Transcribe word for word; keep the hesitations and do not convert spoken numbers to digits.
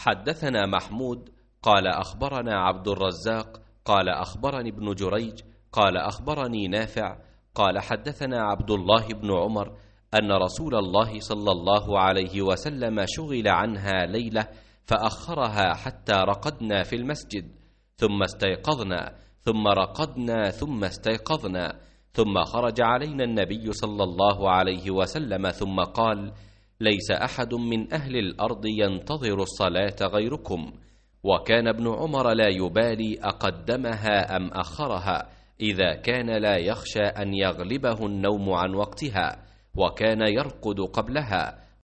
حدثنا محمود قال أخبرنا عبد الرزاق قال أخبرني ابن جريج قال أخبرني نافع قال حدثنا عبد الله بن عمر أن رسول الله صلى الله عليه وسلم شغل عنها ليلة فأخرها حتى رقدنا في المسجد، ثم استيقظنا، ثم رقدنا، ثم استيقظنا، ثم خرج علينا النبي صلى الله عليه وسلم ثم قال: ليس أحد من أهل الأرض ينتظر الصلاة غيركم. وكان ابن عمر لا يبالي أقدمها أم أخرها إذا كان لا يخشى أن يغلبه النوم عن وقتها، وكان يرقد قبلها،